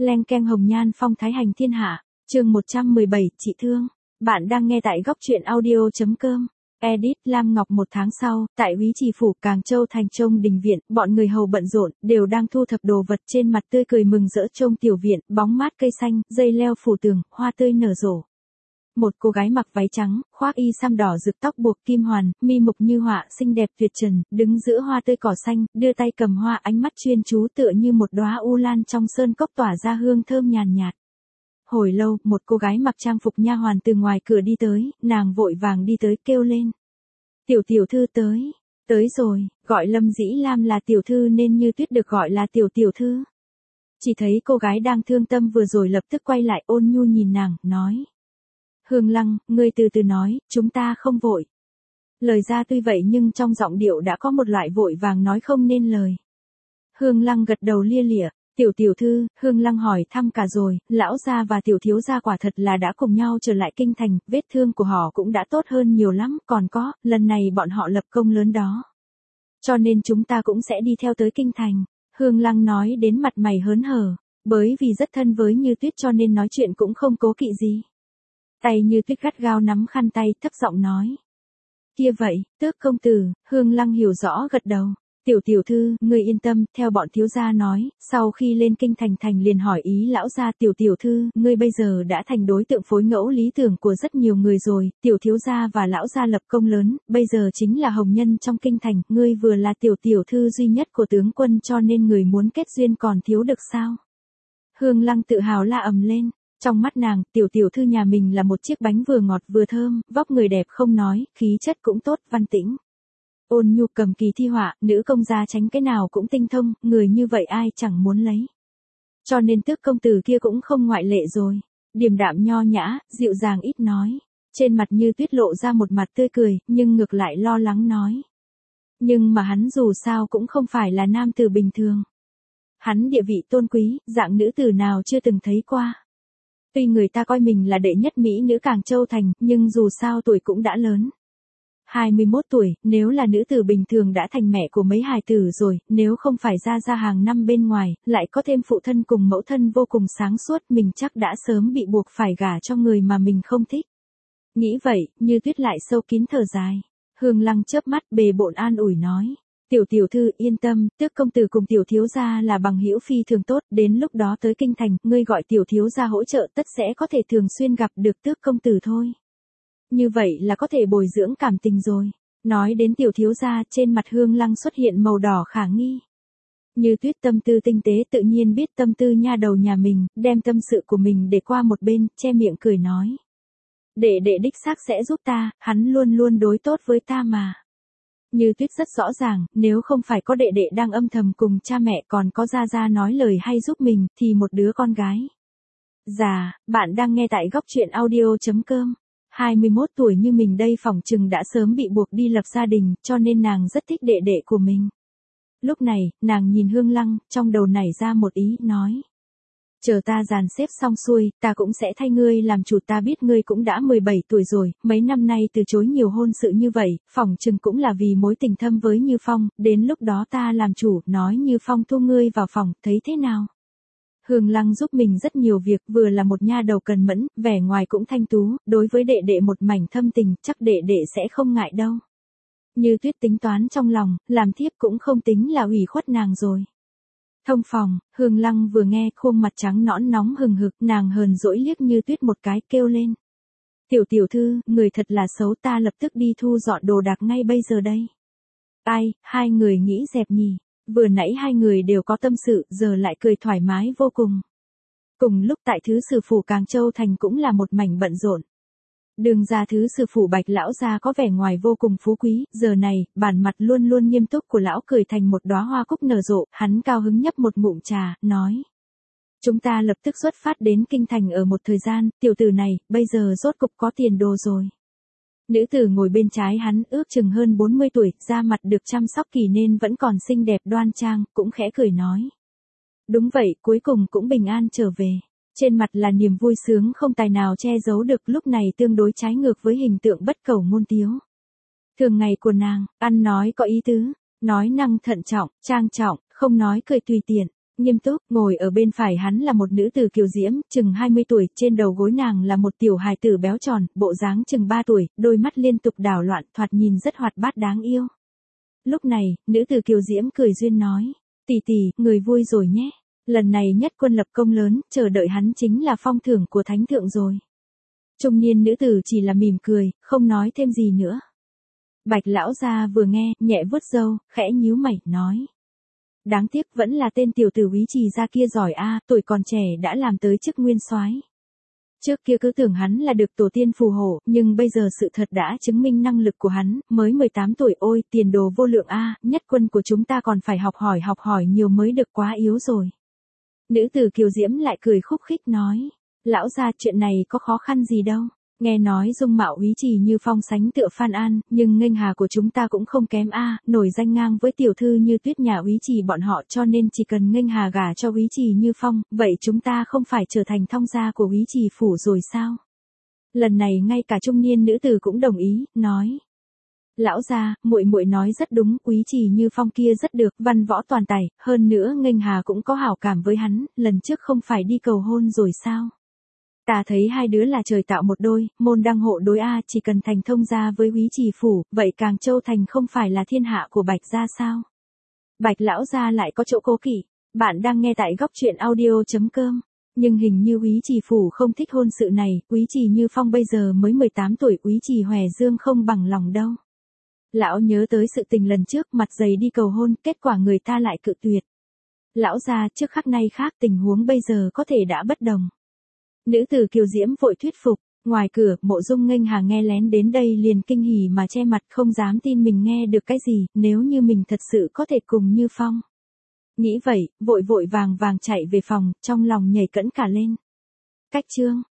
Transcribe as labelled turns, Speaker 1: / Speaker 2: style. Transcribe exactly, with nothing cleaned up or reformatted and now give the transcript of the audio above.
Speaker 1: Leng keng hồng nhan phong thái hành thiên hạ, chương một trăm mười bảy, chị thương. Bạn đang nghe tại góc truyện audio.com. Edit Lam Ngọc. Một tháng sau, tại Úy Trì Phủ Càng Châu thành Trông Đình Viện, bọn người hầu bận rộn, đều đang thu thập đồ vật, trên mặt tươi cười mừng rỡ trông tiểu viện, bóng mát cây xanh, dây leo phủ tường, hoa tươi nở rộ. Một cô gái mặc váy trắng, khoác y sam đỏ rực, tóc buộc kim hoàn, mi mục như họa, xinh đẹp tuyệt trần, đứng giữa hoa tươi cỏ xanh, đưa tay cầm hoa, ánh mắt chuyên chú tựa như một đóa u lan trong sơn cốc tỏa ra hương thơm nhàn nhạt. Hồi lâu, một cô gái mặc trang phục nha hoàn từ ngoài cửa đi tới, nàng vội vàng đi tới kêu lên. Tiểu tiểu thư tới, tới rồi, gọi Lâm Dĩ Lam là tiểu thư nên Như Tuyết được gọi là tiểu tiểu thư. Chỉ thấy cô gái đang thương tâm vừa rồi lập tức quay lại ôn nhu nhìn nàng, nói. Hương Lăng, ngươi từ từ nói, chúng ta không vội. Lời ra tuy vậy nhưng trong giọng điệu đã có một loại vội vàng nói không nên lời. Hương Lăng gật đầu lia lịa, tiểu tiểu thư, Hương Lăng hỏi thăm cả rồi, lão gia và tiểu thiếu gia quả thật là đã cùng nhau trở lại kinh thành, vết thương của họ cũng đã tốt hơn nhiều lắm, còn có, lần này bọn họ lập công lớn đó. Cho nên chúng ta cũng sẽ đi theo tới kinh thành. Hương Lăng nói đến mặt mày hớn hở, bởi vì rất thân với Như Tuyết cho nên nói chuyện cũng không cố kỵ gì. Tay Như Tuyết gắt gao nắm khăn tay, thấp giọng nói. Kia vậy, Tước công tử. Hương Lăng hiểu rõ gật đầu. Tiểu tiểu thư, ngươi yên tâm, theo bọn thiếu gia nói, sau khi lên kinh thành thành liền hỏi ý lão gia. Tiểu tiểu thư, ngươi bây giờ đã thành đối tượng phối ngẫu lý tưởng của rất nhiều người rồi, tiểu thiếu gia và lão gia lập công lớn, bây giờ chính là hồng nhân trong kinh thành, ngươi vừa là tiểu tiểu thư duy nhất của tướng quân cho nên người muốn kết duyên còn thiếu được sao? Hương Lăng tự hào la ầm lên. Trong mắt nàng, tiểu tiểu thư nhà mình là một chiếc bánh vừa ngọt vừa thơm, vóc người đẹp không nói, khí chất cũng tốt, văn tĩnh. Ôn nhu cầm kỳ thi họa, nữ công gia tránh cái nào cũng tinh thông, người như vậy ai chẳng muốn lấy. Cho nên Tước công tử kia cũng không ngoại lệ rồi. Điềm đạm nho nhã, dịu dàng ít nói. Trên mặt Như Tuyết lộ ra một mặt tươi cười, nhưng ngược lại lo lắng nói. Nhưng mà hắn dù sao cũng không phải là nam tử bình thường. Hắn địa vị tôn quý, dạng nữ tử nào chưa từng thấy qua. Tuy người ta coi mình là đệ nhất mỹ nữ Càng Châu thành, nhưng dù sao tuổi cũng đã lớn. hai mươi mốt tuổi, nếu là nữ tử bình thường đã thành mẹ của mấy hài tử rồi, nếu không phải ra ra hàng năm bên ngoài, lại có thêm phụ thân cùng mẫu thân vô cùng sáng suốt, mình chắc đã sớm bị buộc phải gả cho người mà mình không thích. Nghĩ vậy, Như Tuyết lại sâu kín thở dài. Hương Lăng chớp mắt bề bộn an ủi nói. Tiểu tiểu thư yên tâm, Tước công tử cùng tiểu thiếu gia là bằng hữu phi thường tốt, đến lúc đó tới kinh thành, ngươi gọi tiểu thiếu gia hỗ trợ tất sẽ có thể thường xuyên gặp được Tước công tử thôi. Như vậy là có thể bồi dưỡng cảm tình rồi. Nói đến tiểu thiếu gia, trên mặt Hương Lăng xuất hiện màu đỏ khả nghi. Như Tuyết tâm tư tinh tế tự nhiên biết tâm tư nha đầu nhà mình, đem tâm sự của mình để qua một bên, che miệng cười nói. Đệ đệ đích xác sẽ giúp ta, hắn luôn luôn đối tốt với ta mà. Như Tuyết rất rõ ràng, nếu không phải có đệ đệ đang âm thầm cùng cha mẹ còn có gia gia nói lời hay giúp mình, thì một đứa con gái. Dạ, bạn đang nghe tại góc truyện audio.com. hai mươi mốt tuổi như mình đây phỏng chừng đã sớm bị buộc đi lập gia đình, cho nên nàng rất thích đệ đệ của mình. Lúc này, nàng nhìn Hương Lăng, trong đầu nảy ra một ý, nói. Chờ ta dàn xếp xong xuôi, ta cũng sẽ thay ngươi làm chủ. Ta biết ngươi cũng đã mười bảy tuổi rồi, mấy năm nay từ chối nhiều hôn sự như vậy, phỏng chừng cũng là vì mối tình thâm với Như Phong, đến lúc đó ta làm chủ, nói Như Phong thu ngươi vào phòng, thấy thế nào? Hương Lăng giúp mình rất nhiều việc, vừa là một nha đầu cần mẫn, vẻ ngoài cũng thanh tú, đối với đệ đệ một mảnh thâm tình, chắc đệ đệ sẽ không ngại đâu. Như Tuyết tính toán trong lòng, làm thiếp cũng không tính là ủy khuất nàng rồi. Thông phòng, Hương Lăng vừa nghe khuôn mặt trắng nõn nóng hừng hực, nàng hờn dỗi liếc Như Tuyết một cái kêu lên. Tiểu tiểu thư, người thật là xấu, ta lập tức đi thu dọn đồ đạc ngay bây giờ đây. Ai, hai người nghĩ dẹp nhỉ, vừa nãy hai người đều có tâm sự, giờ lại cười thoải mái vô cùng. Cùng lúc tại thứ sử phủ Càng Châu thành cũng là một mảnh bận rộn. Đường ra thứ sử phủ Bạch lão gia có vẻ ngoài vô cùng phú quý, giờ này, bản mặt luôn luôn nghiêm túc của lão cười thành một đóa hoa cúc nở rộ, hắn cao hứng nhấp một ngụm trà, nói. Chúng ta lập tức xuất phát đến kinh thành ở một thời gian, tiểu tử này, bây giờ rốt cục có tiền đồ rồi. Nữ tử ngồi bên trái hắn ước chừng hơn bốn mươi tuổi, da mặt được chăm sóc kỳ nên vẫn còn xinh đẹp đoan trang, cũng khẽ cười nói. Đúng vậy, cuối cùng cũng bình an trở về. Trên mặt là niềm vui sướng không tài nào che giấu được, lúc này tương đối trái ngược với hình tượng bất cẩu ngôn tiếu. Thường ngày của nàng, ăn nói có ý tứ, nói năng thận trọng, trang trọng, không nói cười tùy tiện. nghiêm túc, ngồi ở bên phải hắn là một nữ tử kiều diễm, chừng hai mươi tuổi, trên đầu gối nàng là một tiểu hài tử béo tròn, bộ dáng chừng ba tuổi, đôi mắt liên tục đảo loạn, thoạt nhìn rất hoạt bát đáng yêu. Lúc này, nữ tử kiều diễm cười duyên nói, tỷ tỷ, người vui rồi nhé, lần này nhất quân lập công lớn, chờ đợi hắn chính là phong thưởng của thánh thượng rồi. Trung niên nữ tử chỉ là mỉm cười, không nói thêm gì nữa. Bạch lão gia vừa nghe, nhẹ vuốt râu, khẽ nhíu mày, nói. Đáng tiếc vẫn là tên tiểu tử Úy Trì gia kia giỏi a, tuổi còn trẻ đã làm tới chức nguyên soái. Trước kia cứ tưởng hắn là được tổ tiên phù hộ, nhưng bây giờ sự thật đã chứng minh năng lực của hắn, mới mười tám tuổi ôi, tiền đồ vô lượng a, nhất quân của chúng ta còn phải học hỏi học hỏi nhiều mới được, quá yếu rồi. Nữ tử kiều diễm lại cười khúc khích nói, lão gia chuyện này có khó khăn gì đâu. Nghe nói dung mạo Úy Trì như phong sánh tựa Phan An, nhưng nghênh hà của chúng ta cũng không kém a, nổi danh ngang với tiểu thư như tuyết nhà Úy Trì bọn họ, cho nên chỉ cần nghênh hà gả cho Úy Trì như phong, vậy chúng ta không phải trở thành thông gia của Úy Trì phủ rồi sao? Lần này ngay cả trung niên nữ tử cũng đồng ý, nói. Lão gia, muội muội nói rất đúng, Úy Trì như phong kia rất được, văn võ toàn tài, hơn nữa nghênh hà cũng có hảo cảm với hắn, lần trước không phải đi cầu hôn rồi sao? Ta thấy hai đứa là trời tạo một đôi, môn đăng hộ đối a, chỉ cần thành thông gia với Úy Trì phủ, vậy Càng Châu thành không phải là thiên hạ của Bạch gia sao? Bạch lão gia lại có chỗ cố kỵ. Bạn đang nghe tại góc truyện audio chấm com. Nhưng hình như Úy Trì phủ không thích hôn sự này, Úy Trì như phong bây giờ mới mười tám tuổi, Úy Trì Hòe Dương không bằng lòng đâu. Lão nhớ tới sự tình lần trước, mặt dày đi cầu hôn, kết quả người ta lại cự tuyệt. Lão gia, trước khắc nay khác, tình huống bây giờ có thể đã bất đồng. Nữ tử kiều diễm vội thuyết phục, ngoài cửa, Mộ Dung nghênh hà nghe lén đến đây liền kinh hỉ mà che mặt, không dám tin mình nghe được cái gì, nếu như mình thật sự có thể cùng Như Phong. Nghĩ vậy, vội vội vàng vàng chạy về phòng, trong lòng nhảy cẫng cả lên. Cách chương